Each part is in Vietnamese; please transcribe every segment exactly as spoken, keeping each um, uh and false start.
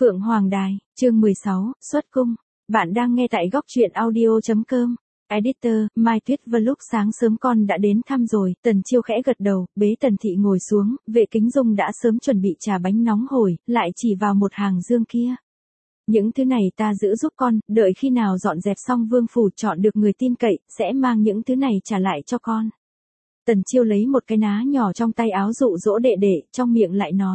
Phượng Hoàng Đài, chương mười sáu, xuất cung. Bạn đang nghe tại góc truyện audio.com. Editor, Mai Tuyết Vlog. Sáng sớm con đã đến thăm rồi. Tần Chiêu khẽ gật đầu, bế Tần Thị ngồi xuống. Vệ Kính Dung đã sớm chuẩn bị trà bánh nóng hổi, lại chỉ vào một hàng dương kia. Những thứ này ta giữ giúp con, đợi khi nào dọn dẹp xong vương phủ chọn được người tin cậy, sẽ mang những thứ này trả lại cho con. Tần Chiêu lấy một cái ná nhỏ trong tay áo dụ dỗ đệ đệ, trong miệng lại nói.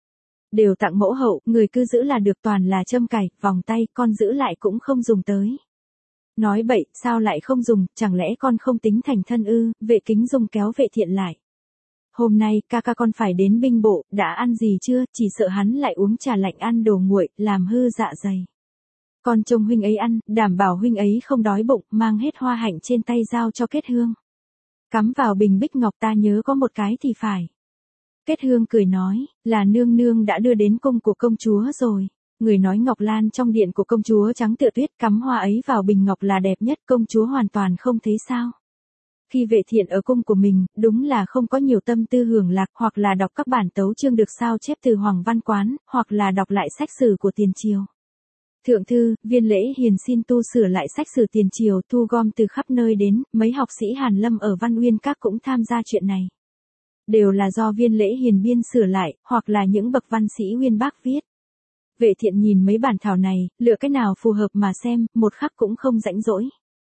Đều tặng mẫu hậu, người cứ giữ là được, toàn là châm cài, vòng tay, con giữ lại cũng không dùng tới. Nói bậy, sao lại không dùng, chẳng lẽ con không tính thành thân ư? Vệ Kính Dung kéo Vệ Thiện lại. Hôm nay, ca ca con phải đến binh bộ, đã ăn gì chưa, chỉ sợ hắn lại uống trà lạnh ăn đồ nguội, làm hư dạ dày. Con trông huynh ấy ăn, đảm bảo huynh ấy không đói bụng, mang hết hoa hạnh trên tay giao cho Kết Hương. Cắm vào bình bích ngọc, ta nhớ có một cái thì phải. Kết Hương cười nói, là nương nương đã đưa đến cung của công chúa rồi. Người nói ngọc lan trong điện của công chúa trắng tựa tuyết, cắm hoa ấy vào bình ngọc là đẹp nhất, công chúa hoàn toàn không thấy sao. Khi Vệ Thiện ở cung của mình, đúng là không có nhiều tâm tư hưởng lạc, hoặc là đọc các bản tấu chương được sao chép từ Hoàng Văn Quán, hoặc là đọc lại sách sử của tiền triều. Thượng thư, Viên Lễ Hiền xin tu sửa lại sách sử tiền triều, thu gom từ khắp nơi đến, mấy học sĩ Hàn Lâm ở Văn Uyên Các cũng tham gia chuyện này. Đều là do Viên Lễ Hiền biên sửa lại, hoặc là những bậc văn sĩ uyên bác viết. Vệ Thiện nhìn mấy bản thảo này, lựa cái nào phù hợp mà xem, một khắc cũng không rãnh rỗi.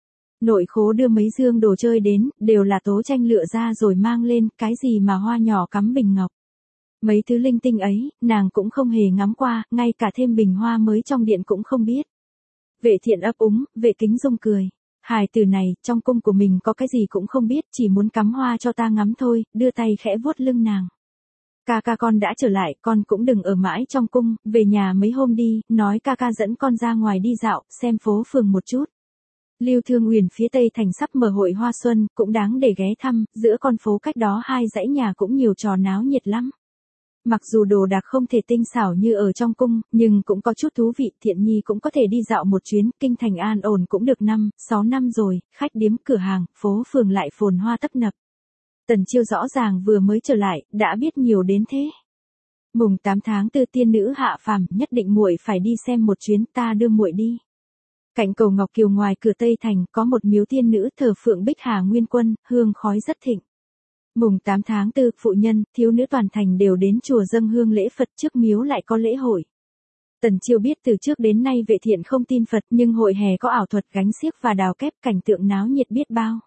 Nội khố đưa mấy dương đồ chơi đến, đều là Tố Tranh lựa ra rồi mang lên, cái gì mà hoa nhỏ cắm bình ngọc. Mấy thứ linh tinh ấy, nàng cũng không hề ngắm qua, ngay cả thêm bình hoa mới trong điện cũng không biết. Vệ Thiện ấp úng, Vệ Kính Dung cười. Hài từ này, trong cung của mình có cái gì cũng không biết, chỉ muốn cắm hoa cho ta ngắm thôi, đưa tay khẽ vuốt lưng nàng. Ca ca con đã trở lại, con cũng đừng ở mãi trong cung, về nhà mấy hôm đi, nói ca ca dẫn con ra ngoài đi dạo, xem phố phường một chút. Lưu Thương Uyển phía Tây Thành sắp mở hội hoa xuân, cũng đáng để ghé thăm, giữa con phố cách đó hai dãy nhà cũng nhiều trò náo nhiệt lắm. Mặc dù đồ đạc không thể tinh xảo như ở trong cung, nhưng cũng có chút thú vị, Thiện Nhi cũng có thể đi dạo một chuyến, kinh thành an ổn cũng được năm, sáu năm rồi, khách điếm cửa hàng, phố phường lại phồn hoa tấp nập. Tần Chiêu rõ ràng vừa mới trở lại, đã biết nhiều đến thế. Mùng tám tháng tư tiên nữ hạ phàm, nhất định muội phải đi xem một chuyến, ta đưa muội đi. Cạnh cầu Ngọc Kiều ngoài cửa Tây Thành có một miếu tiên nữ thờ phượng Bích Hà Nguyên Quân, hương khói rất thịnh. Mùng tám tháng tư, phụ nhân, thiếu nữ toàn thành đều đến chùa dâng hương lễ Phật, trước miếu lại có lễ hội. Tần Chiêu biết từ trước đến nay Vệ Thiện không tin Phật, nhưng hội hè có ảo thuật gánh xiếc và đào kép, cảnh tượng náo nhiệt biết bao.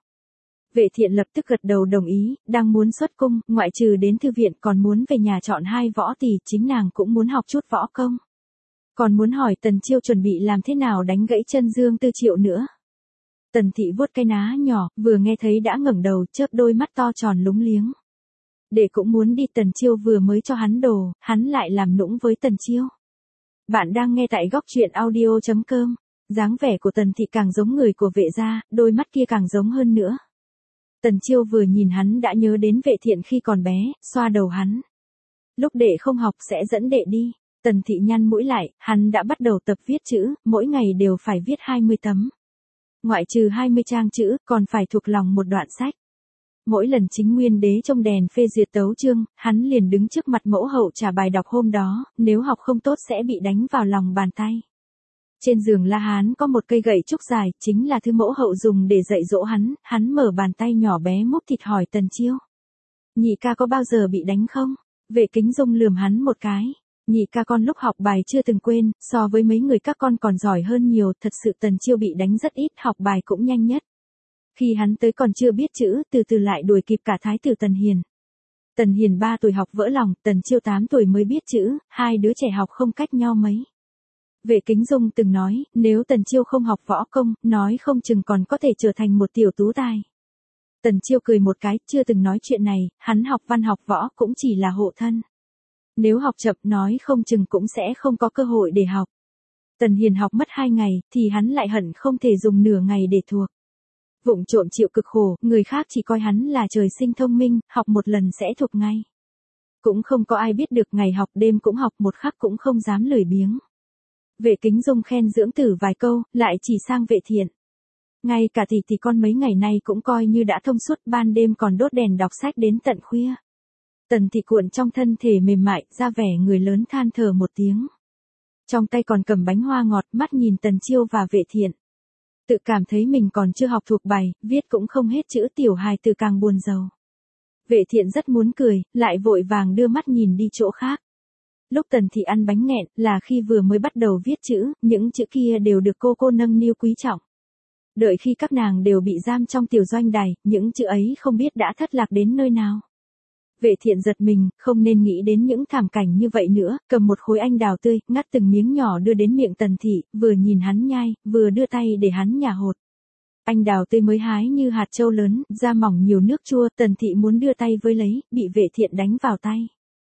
Vệ Thiện lập tức gật đầu đồng ý, đang muốn xuất cung, ngoại trừ đến thư viện còn muốn về nhà chọn hai võ tỳ, chính nàng cũng muốn học chút võ công. Còn muốn hỏi Tần Chiêu chuẩn bị làm thế nào đánh gãy chân Dương Tư Triệu nữa. Tần Thị vuốt cái ná nhỏ, vừa nghe thấy đã ngẩng đầu, chớp đôi mắt to tròn lúng liếng. Để cũng muốn đi, Tần Chiêu vừa mới cho hắn đồ, hắn lại làm nũng với Tần Chiêu. Bạn đang nghe tại góc truyện audio.com. Dáng vẻ của Tần Thị càng giống người của Vệ gia, đôi mắt kia càng giống hơn nữa. Tần Chiêu vừa nhìn hắn đã nhớ đến Vệ Thiện khi còn bé, xoa đầu hắn. Lúc đệ không học sẽ dẫn đệ đi. Tần Thị nhăn mũi lại, hắn đã bắt đầu tập viết chữ, mỗi ngày đều phải viết hai mươi tấm. Ngoại trừ hai mươi trang chữ, còn phải thuộc lòng một đoạn sách. Mỗi lần Chính Nguyên Đế trong đèn phê duyệt tấu chương, hắn liền đứng trước mặt mẫu hậu trả bài đọc hôm đó, nếu học không tốt sẽ bị đánh vào lòng bàn tay. Trên giường La Hán có một cây gậy trúc dài, chính là thứ mẫu hậu dùng để dạy dỗ hắn, hắn mở bàn tay nhỏ bé múc thịt hỏi Tần Chiêu. Nhị ca có bao giờ bị đánh không? Vệ Kính Dung lườm hắn một cái. Nhị ca con lúc học bài chưa từng quên, so với mấy người các con còn giỏi hơn nhiều, thật sự Tần Chiêu bị đánh rất ít, học bài cũng nhanh nhất. Khi hắn tới còn chưa biết chữ, từ từ lại đuổi kịp cả thái tử Tần Hiền. Tần Hiền ba tuổi học vỡ lòng, Tần Chiêu tám tuổi mới biết chữ, hai đứa trẻ học không cách nhau mấy. Vệ Kính Dung từng nói, nếu Tần Chiêu không học võ công, nói không chừng còn có thể trở thành một tiểu tú tài. Tần Chiêu cười một cái, chưa từng nói chuyện này, hắn học văn học võ cũng chỉ là hộ thân. Nếu học chậm nói không chừng cũng sẽ không có cơ hội để học. Tần Hiền học mất hai ngày, thì hắn lại hận không thể dùng nửa ngày để thuộc. Vụng trộm chịu cực khổ, người khác chỉ coi hắn là trời sinh thông minh, học một lần sẽ thuộc ngay. Cũng không có ai biết được ngày học đêm cũng học, một khắc cũng không dám lười biếng. Vệ Kính Dung khen dưỡng tử vài câu, lại chỉ sang Vệ Thiện. Ngay cả tỷ tỷ con mấy ngày nay cũng coi như đã thông suốt, ban đêm còn đốt đèn đọc sách đến tận khuya. Tần Thị cuộn trong thân thể mềm mại, ra vẻ người lớn than thở một tiếng. Trong tay còn cầm bánh hoa ngọt, mắt nhìn Tần Chiêu và Vệ Thiện. Tự cảm thấy mình còn chưa học thuộc bài, viết cũng không hết chữ, tiểu hài từ càng buồn rầu. Vệ Thiện rất muốn cười, lại vội vàng đưa mắt nhìn đi chỗ khác. Lúc Tần Thị ăn bánh nghẹn là khi vừa mới bắt đầu viết chữ, những chữ kia đều được cô cô nâng niu quý trọng. Đợi khi các nàng đều bị giam trong tiểu doanh đài, những chữ ấy không biết đã thất lạc đến nơi nào. Vệ Thiện giật mình, không nên nghĩ đến những thảm cảnh như vậy nữa, cầm một khối anh đào tươi, ngắt từng miếng nhỏ đưa đến miệng Tần Thị, vừa nhìn hắn nhai, vừa đưa tay để hắn nhả hột. Anh đào tươi mới hái như hạt châu lớn, da mỏng nhiều nước chua, Tần Thị muốn đưa tay với lấy, bị Vệ Thiện đánh vào tay.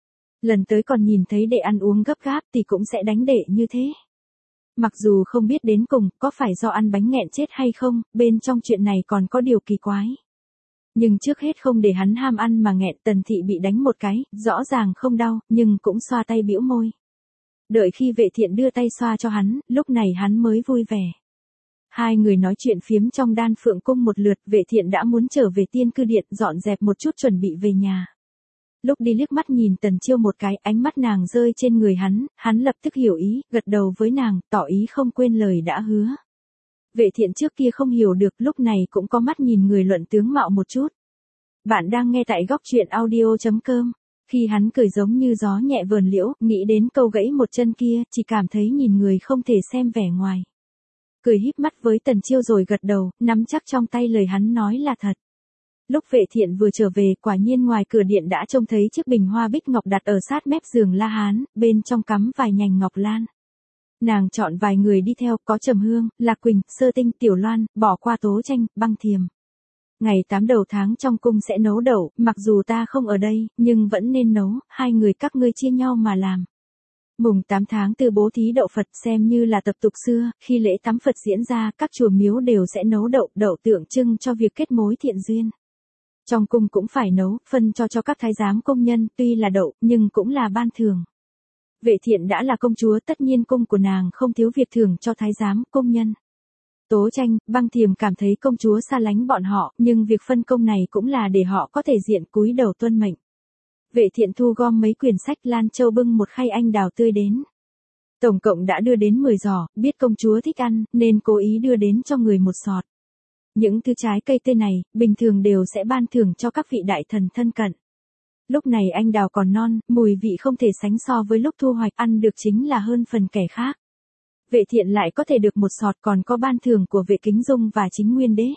Lần tới còn nhìn thấy đệ ăn uống gấp gáp thì cũng sẽ đánh đệ như thế. Mặc dù không biết đến cùng có phải do ăn bánh nghẹn chết hay không, bên trong chuyện này còn có điều kỳ quái. Nhưng trước hết không để hắn ham ăn mà nghẹn, Tần Thị bị đánh một cái, rõ ràng không đau, nhưng cũng xoa tay bĩu môi. Đợi khi Vệ Thiện đưa tay xoa cho hắn, lúc này hắn mới vui vẻ. Hai người nói chuyện phiếm trong Đan Phượng Cung một lượt, Vệ Thiện đã muốn trở về Tiên Cư Điện, dọn dẹp một chút chuẩn bị về nhà. Lúc đi liếc mắt nhìn Tần Chiêu một cái, ánh mắt nàng rơi trên người hắn, hắn lập tức hiểu ý, gật đầu với nàng, tỏ ý không quên lời đã hứa. Vệ Thiện trước kia không hiểu được, lúc này cũng có mắt nhìn người luận tướng mạo một chút. Bạn đang nghe tại góc truyện audio chấm com. Khi hắn cười giống như gió nhẹ vờn liễu, nghĩ đến câu gãy một chân kia, chỉ cảm thấy nhìn người không thể xem vẻ ngoài. Cười híp mắt với Tần Chiêu rồi gật đầu, nắm chắc trong tay lời hắn nói là thật. Lúc Vệ Thiện vừa trở về, quả nhiên ngoài cửa điện đã trông thấy chiếc bình hoa bích ngọc đặt ở sát mép giường La Hán, bên trong cắm vài nhành ngọc lan. Nàng chọn vài người đi theo, có Trầm Hương, Lạc Quỳnh, Sơ Tinh, Tiểu Loan, bỏ qua Tố Tranh, Băng Thiềm. Ngày tám đầu tháng trong cung sẽ nấu đậu, mặc dù ta không ở đây, nhưng vẫn nên nấu, hai người các ngươi chia nhau mà làm. Mùng tám tháng tư bố thí đậu Phật xem như là tập tục xưa, khi lễ tắm Phật diễn ra, các chùa miếu đều sẽ nấu đậu, đậu tượng trưng cho việc kết mối thiện duyên. Trong cung cũng phải nấu, phân cho cho các thái giám công nhân, tuy là đậu, nhưng cũng là ban thưởng. Vệ Thiện đã là công chúa, tất nhiên cung của nàng không thiếu việc thưởng cho thái giám, công nhân. Tố Tranh, Băng Thiềm cảm thấy công chúa xa lánh bọn họ, nhưng việc phân công này cũng là để họ có thể diện cúi đầu tuân mệnh. Vệ Thiện thu gom mấy quyển sách, Lan Châu bưng một khay anh đào tươi đến. Tổng cộng đã đưa đến mười giỏ, biết công chúa thích ăn, nên cố ý đưa đến cho người một sọt. Những thứ trái cây tươi này, bình thường đều sẽ ban thưởng cho các vị đại thần thân cận. Lúc này anh đào còn non, mùi vị không thể sánh so với lúc thu hoạch, ăn được chính là hơn phần kẻ khác. Vệ Thiện lại có thể được một sọt, còn có ban thưởng của Vệ Kính Dung và Chính Nguyên Đế.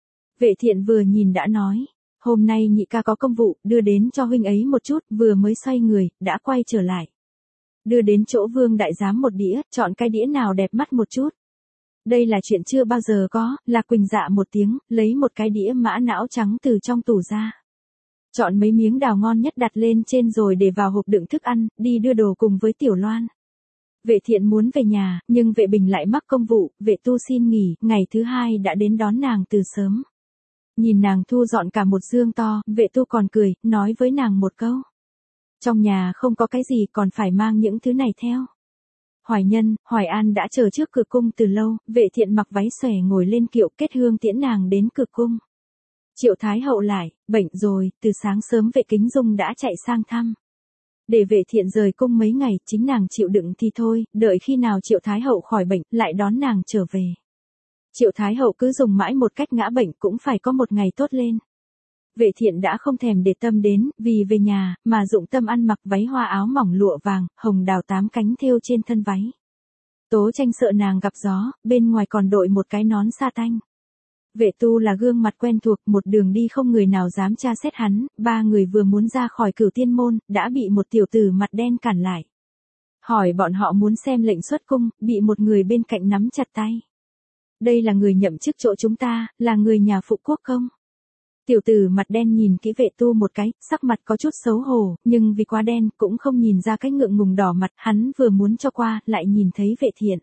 Vệ Thiện vừa nhìn đã nói, hôm nay nhị ca có công vụ, đưa đến cho huynh ấy một chút, vừa mới xoay người, đã quay trở lại. Đưa đến chỗ Vương đại giám một đĩa, chọn cái đĩa nào đẹp mắt một chút. Đây là chuyện chưa bao giờ có, Lạc Quỳnh dạ một tiếng, lấy một cái đĩa mã não trắng từ trong tủ ra. Chọn mấy miếng đào ngon nhất đặt lên trên rồi để vào hộp đựng thức ăn, đi đưa đồ cùng với Tiểu Loan. Vệ Thiện muốn về nhà, nhưng Vệ Bình lại mắc công vụ, Vệ Tu xin nghỉ, ngày thứ hai đã đến đón nàng từ sớm. Nhìn nàng thu dọn cả một dương to, Vệ Tu còn cười, nói với nàng một câu. Trong nhà không có cái gì còn phải mang những thứ này theo. Hoài Nhân, Hoài An đã chờ trước cửa cung từ lâu, Vệ Thiện mặc váy xòe ngồi lên kiệu kết hương tiễn nàng đến cửa cung. Triệu Thái Hậu lại, bệnh rồi, từ sáng sớm Vệ Kính Dung đã chạy sang thăm. Để Vệ Thiện rời cung mấy ngày, chính nàng chịu đựng thì thôi, đợi khi nào Triệu Thái Hậu khỏi bệnh, lại đón nàng trở về. Triệu Thái Hậu cứ dùng mãi một cách ngã bệnh cũng phải có một ngày tốt lên. Vệ Thiện đã không thèm để tâm đến, vì về nhà, mà dụng tâm ăn mặc váy hoa áo mỏng lụa vàng, hồng đào tám cánh thêu trên thân váy. Tố Tranh sợ nàng gặp gió, bên ngoài còn đội một cái nón sa tanh. Vệ Tu là gương mặt quen thuộc, một đường đi không người nào dám tra xét hắn, ba người vừa muốn ra khỏi Cửu Tiên môn, đã bị một tiểu tử mặt đen cản lại. Hỏi bọn họ muốn xem lệnh xuất cung, bị một người bên cạnh nắm chặt tay. Đây là người nhậm chức chỗ chúng ta, là người nhà phụ quốc không? Tiểu tử mặt đen nhìn kỹ Vệ Tu một cái, sắc mặt có chút xấu hổ, nhưng vì quá đen, cũng không nhìn ra cái ngượng ngùng đỏ mặt, hắn vừa muốn cho qua, lại nhìn thấy Vệ Thiện.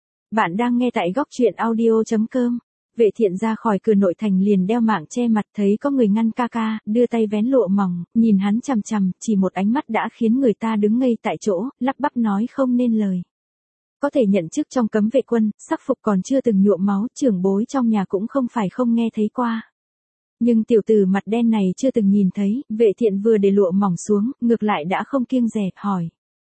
Bạn đang nghe tại góc truyện audio chấm com. Vệ Thiện ra khỏi cửa nội thành liền đeo mạng che mặt, thấy có người ngăn ca ca, đưa tay vén lụa mỏng, nhìn hắn chằm chằm, chỉ một ánh mắt đã khiến người ta đứng ngây tại chỗ, lắp bắp nói không nên lời. Có thể nhận chức trong cấm vệ quân, sắc phục còn chưa từng nhuộm máu, trưởng bối trong nhà cũng không phải không nghe thấy qua. Nhưng tiểu tử mặt đen này chưa từng nhìn thấy, Vệ Thiện vừa để lụa mỏng xuống, ngược lại đã không kiêng dè, hỏi.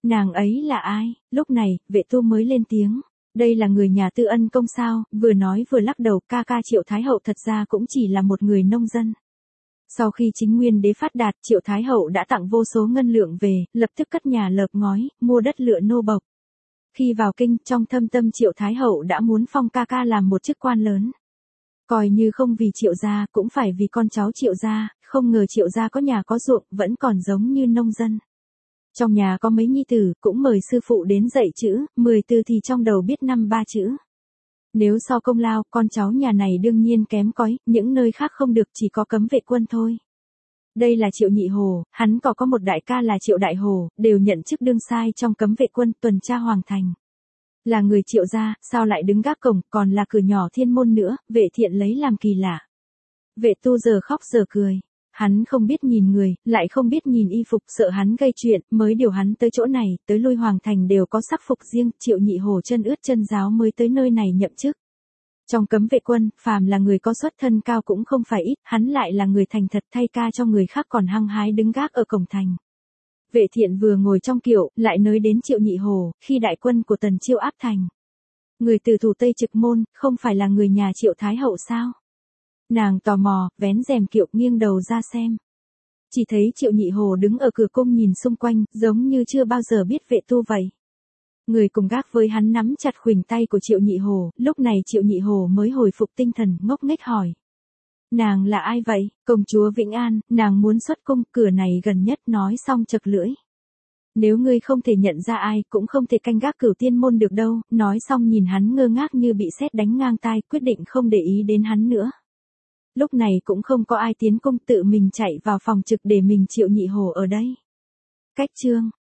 Nàng ấy là ai? Lúc này, vệ tu mới lên tiếng. Đây là người nhà Tư Ân Công sao, vừa nói vừa lắc đầu, ca ca Triệu Thái Hậu thật ra cũng chỉ là một người nông dân. Sau khi chính nguyên đế phát đạt, Triệu Thái Hậu đã tặng vô số ngân lượng về, lập tức cất nhà lợp ngói, mua đất lựa nô bộc. Khi vào kinh, trong thâm tâm Triệu Thái Hậu đã muốn phong ca ca làm một chức quan lớn. Coi như không vì Triệu gia, cũng phải vì con cháu Triệu gia, không ngờ Triệu gia có nhà có ruộng, vẫn còn giống như nông dân. Trong nhà có mấy nhi tử, cũng mời sư phụ đến dạy chữ, mười từ thì trong đầu biết năm ba chữ. Nếu so công lao, con cháu nhà này đương nhiên kém cỏi, những nơi khác không được, chỉ có Cấm Vệ Quân thôi. Đây là Triệu Nhị Hồ, hắn có có một đại ca là Triệu Đại Hồ, đều nhận chức đương sai trong Cấm Vệ Quân tuần tra hoàng thành. Là người Triệu gia, sao lại đứng gác cổng, còn là cửa nhỏ thiên môn nữa, Vệ Thiện lấy làm kỳ lạ. Vệ tu giờ khóc giờ cười. Hắn không biết nhìn người, lại không biết nhìn y phục, sợ hắn gây chuyện, mới điều hắn tới chỗ này, tới lui hoàng thành đều có sắc phục riêng, Triệu Nhị Hồ chân ướt chân ráo mới tới nơi này nhậm chức. Trong Cấm Vệ Quân, phàm là người có xuất thân cao cũng không phải ít, hắn lại là người thành thật thay ca cho người khác còn hăng hái đứng gác ở cổng thành. Vệ Thiện vừa ngồi trong kiệu, lại nói đến Triệu Nhị Hồ, khi đại quân của Tần Chiêu áp thành. Người từ thủ Tây Trực Môn, không phải là người nhà Triệu Thái Hậu sao? Nàng tò mò, vén rèm kiệu nghiêng đầu ra xem. Chỉ thấy Triệu Nhị Hồ đứng ở cửa cung nhìn xung quanh, giống như chưa bao giờ biết vệ tu vậy. Người cùng gác với hắn nắm chặt khuỷu tay của Triệu Nhị Hồ, lúc này Triệu Nhị Hồ mới hồi phục tinh thần, ngốc nghếch hỏi. Nàng là ai vậy? Công chúa Vĩnh An, nàng muốn xuất cung, cửa này gần nhất, nói xong chật lưỡi. Nếu ngươi không thể nhận ra ai, cũng không thể canh gác Cửu Tiên môn được đâu, nói xong nhìn hắn ngơ ngác như bị sét đánh ngang tai, quyết định không để ý đến hắn nữa. Lúc này cũng không có ai tiến cung, tự mình chạy vào phòng trực để mình Triệu Nhị Hồ ở đây. Cách chương